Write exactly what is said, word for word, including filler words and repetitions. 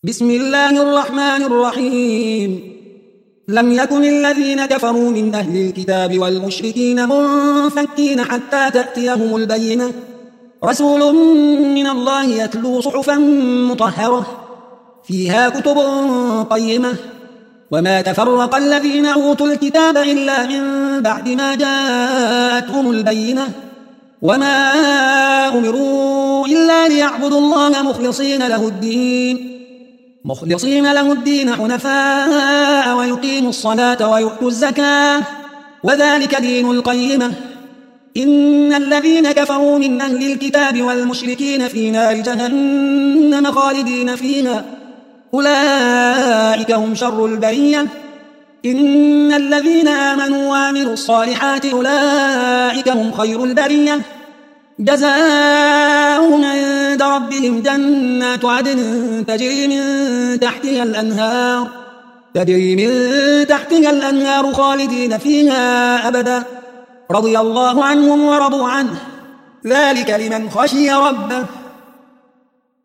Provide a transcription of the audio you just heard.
بسم الله الرحمن الرحيم. لم يكن الذين كفروا من أهل الكتاب والمشركين منفكين حتى تأتيهم البينة، رسول من الله يتلو صحفا مطهرة فيها كتب قيمة. وما تفرق الذين أوتوا الكتاب إلا من بعد ما جاءتهم البينة، وما أمروا إلا ليعبدوا الله مخلصين له الدين مخلصين له الدين حنفاء ويقيموا الصلاة ويؤتوا الزكاة، وذلك دين القيمة. إن الذين كفروا من أهل الكتاب والمشركين في نار جهنم خالدين فيها، أولئك هم شر البرية. إن الذين آمنوا وعملوا الصالحات أولئك هم خير البرية، جزاؤهم عند ربهم جنات عدن تجري من تحتها الأنهار تجري من تحتها الأنهار خالدين فيها أبدا، رضي الله عنهم ورضوا عنه، ذلك لمن خشي ربه.